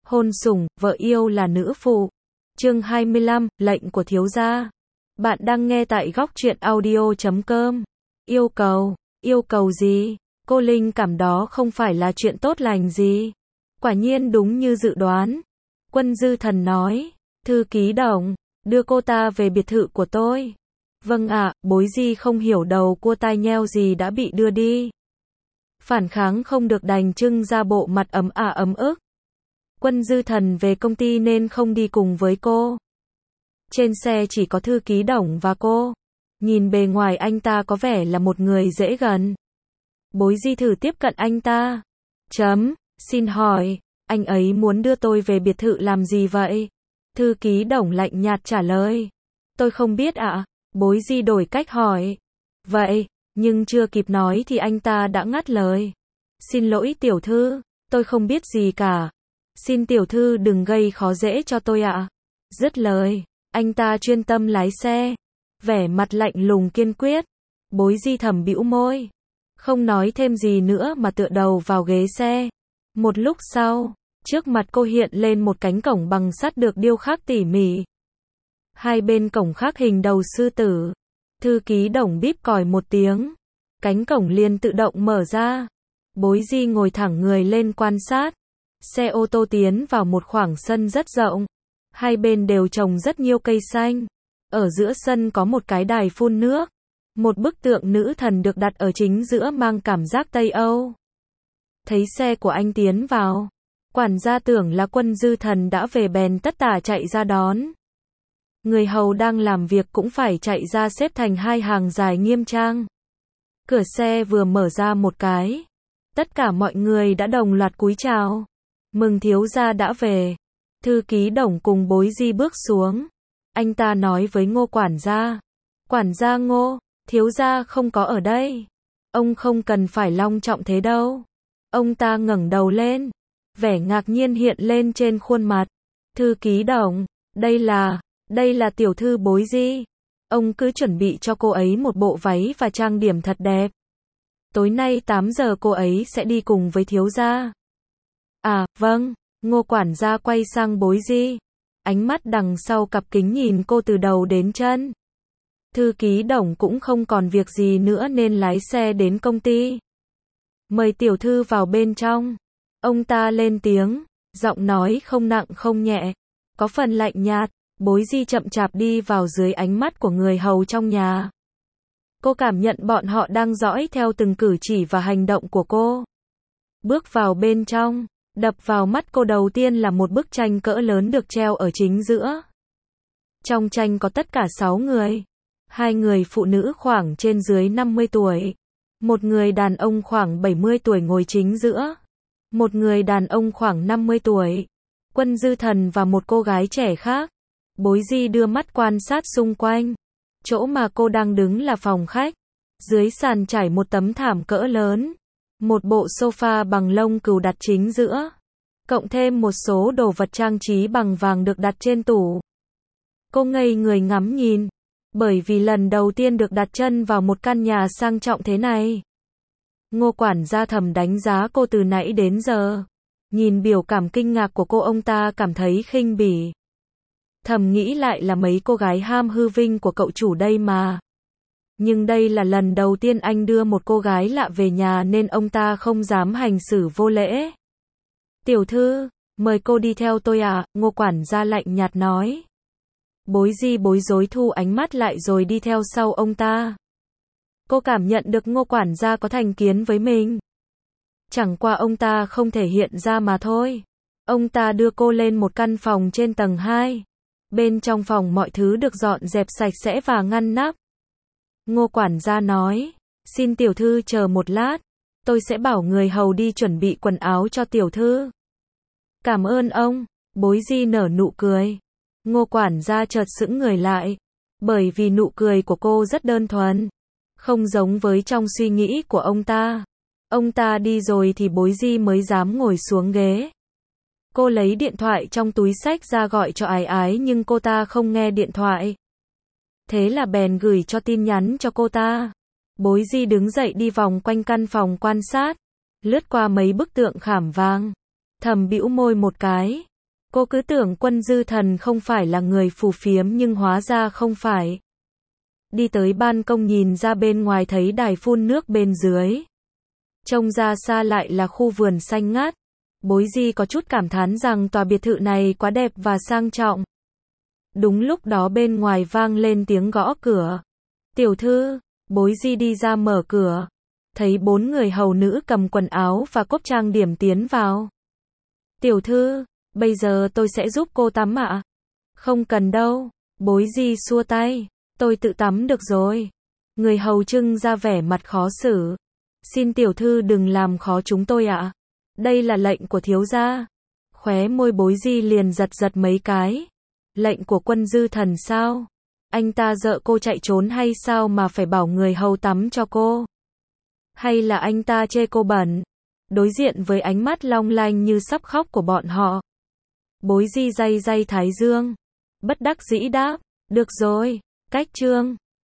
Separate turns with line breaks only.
Hôn sủng, vợ yêu là nữ phụ. Chương 25, lệnh của thiếu gia. Bạn đang nghe tại góc truyện audio.com. Yêu cầu gì? Cô linh cảm đó không phải là chuyện tốt lành gì. Quả nhiên đúng như dự đoán. Quân Dư Thần nói, thư ký Đồng, đưa cô ta về biệt thự của tôi. Vâng ạ, Bối Di không hiểu đầu cua tai nheo gì đã bị đưa đi. Phản kháng không được đành trưng ra bộ mặt ấm ức. Quân Dư Thần về công ty nên không đi cùng với cô. Trên xe chỉ có thư ký Đồng và cô. Nhìn bề ngoài anh ta có vẻ là một người dễ gần. Bối Di thử tiếp cận anh ta. Xin hỏi, anh ấy muốn đưa tôi về biệt thự làm gì vậy? Thư ký Đồng lạnh nhạt trả lời. Tôi không biết ạ. Bối Di đổi cách hỏi. Vậy, nhưng chưa kịp nói thì anh ta đã ngắt lời. Xin lỗi tiểu thư, tôi không biết gì cả. Xin tiểu thư đừng gây khó dễ cho tôi ạ. Dứt lời, anh ta chuyên tâm lái xe. Vẻ mặt lạnh lùng kiên quyết. Bối Di thầm bĩu môi. Không nói thêm gì nữa mà tựa đầu vào ghế xe. Một lúc sau, trước mặt cô hiện lên một cánh cổng bằng sắt được điêu khắc tỉ mỉ. Hai bên cổng khắc hình đầu sư tử. Thư ký Đồng bíp còi một tiếng. Cánh cổng liền tự động mở ra. Bối Di ngồi thẳng người lên quan sát. Xe ô tô tiến vào một khoảng sân rất rộng. Hai bên đều trồng rất nhiều cây xanh. Ở giữa sân có một cái đài phun nước. Một bức tượng nữ thần được đặt ở chính giữa mang cảm giác Tây Âu. Thấy xe của anh tiến vào, quản gia tưởng là Quân Dư Thần đã về bèn tất tả chạy ra đón. Người hầu đang làm việc cũng phải chạy ra xếp thành hai hàng dài nghiêm trang. Cửa xe vừa mở ra một cái, tất cả mọi người đã đồng loạt cúi chào. Mừng thiếu gia đã về. Thư ký Đồng cùng Bối Di bước xuống. Anh ta nói với Ngô quản gia. Quản gia Ngô, thiếu gia không có ở đây. Ông không cần phải long trọng thế đâu. Ông ta ngẩng đầu lên. Vẻ ngạc nhiên hiện lên trên khuôn mặt. Thư ký Đồng, đây là tiểu thư Bối Di. Ông cứ chuẩn bị cho cô ấy một bộ váy và trang điểm thật đẹp. Tối nay 8 giờ cô ấy sẽ đi cùng với thiếu gia. À, vâng. Ngô quản gia quay sang Bối Di. Ánh mắt đằng sau cặp kính nhìn cô từ đầu đến chân. Thư ký Đồng cũng không còn việc gì nữa nên lái xe đến công ty. Mời tiểu thư vào bên trong. Ông ta lên tiếng, giọng nói không nặng không nhẹ, có phần lạnh nhạt. Bối Di chậm chạp đi vào dưới ánh mắt của người hầu trong nhà. Cô cảm nhận bọn họ đang dõi theo từng cử chỉ và hành động của cô. Bước vào bên trong, đập vào mắt cô đầu tiên là một bức tranh cỡ lớn được treo ở chính giữa. Trong tranh có tất cả 6 người. 2 người phụ nữ khoảng trên dưới 50 tuổi. Một người đàn ông khoảng 70 tuổi ngồi chính giữa. Một người đàn ông khoảng 50 tuổi. Quân Dư Thần và một cô gái trẻ khác. Bối Di đưa mắt quan sát xung quanh. Chỗ mà cô đang đứng là phòng khách. Dưới sàn trải một tấm thảm cỡ lớn. Một bộ sofa bằng lông cừu đặt chính giữa. Cộng thêm một số đồ vật trang trí bằng vàng được đặt trên tủ. Cô ngây người ngắm nhìn. Bởi vì lần đầu tiên được đặt chân vào một căn nhà sang trọng thế này. Ngô quản gia thầm đánh giá cô từ nãy đến giờ. Nhìn biểu cảm kinh ngạc của cô, ông ta cảm thấy khinh bỉ. Thầm nghĩ lại là mấy cô gái ham hư vinh của cậu chủ đây mà. Nhưng đây là lần đầu tiên anh đưa một cô gái lạ về nhà nên ông ta không dám hành xử vô lễ. Tiểu thư, mời cô đi theo tôi ạ, Ngô quản gia lạnh nhạt nói. Bối Di bối rối thu ánh mắt lại rồi đi theo sau ông ta. Cô cảm nhận được Ngô quản gia có thành kiến với mình. Chẳng qua ông ta không thể hiện ra mà thôi. Ông ta đưa cô lên một căn phòng trên tầng 2. Bên trong phòng mọi thứ được dọn dẹp sạch sẽ và ngăn nắp. Ngô quản gia nói, xin tiểu thư chờ một lát. Tôi sẽ bảo người hầu đi chuẩn bị quần áo cho tiểu thư. Cảm ơn ông. Bối Di nở nụ cười. Ngô quản gia chợt sững người lại. Bởi vì nụ cười của cô rất đơn thuần. Không giống với trong suy nghĩ của ông ta. Ông ta đi rồi thì Bối Di mới dám ngồi xuống ghế. Cô lấy điện thoại trong túi xách ra gọi cho Ái Ái nhưng cô ta không nghe điện thoại. Thế là bèn gửi cho tin nhắn cho cô ta. Bối Di đứng dậy đi vòng quanh căn phòng quan sát. Lướt qua mấy bức tượng khảm vàng. Thầm bĩu môi một cái. Cô cứ tưởng Quân Dư Thần không phải là người phù phiếm nhưng hóa ra không phải. Đi tới ban công nhìn ra bên ngoài thấy đài phun nước bên dưới. Trông ra xa lại là khu vườn xanh ngát. Bối Di có chút cảm thán rằng tòa biệt thự này quá đẹp và sang trọng. Đúng lúc đó bên ngoài vang lên tiếng gõ cửa. Tiểu thư, Bối Di đi ra mở cửa. Thấy 4 người hầu nữ cầm quần áo và cốc trang điểm tiến vào. Tiểu thư, bây giờ tôi sẽ giúp cô tắm ạ. Không cần đâu, Bối Di xua tay. Tôi tự tắm được rồi. Người hầu trưng ra vẻ mặt khó xử. Xin tiểu thư đừng làm khó chúng tôi ạ. Đây là lệnh của thiếu gia. Khóe môi Bối Di liền giật giật mấy cái. Lệnh của Quân Dư Thần sao? Anh ta sợ cô chạy trốn hay sao mà phải bảo người hầu tắm cho cô? Hay là anh ta chê cô bẩn? Đối diện với ánh mắt long lanh như sắp khóc của bọn họ. Bối Di day day thái dương. Bất đắc dĩ đáp. Được rồi, cách chương.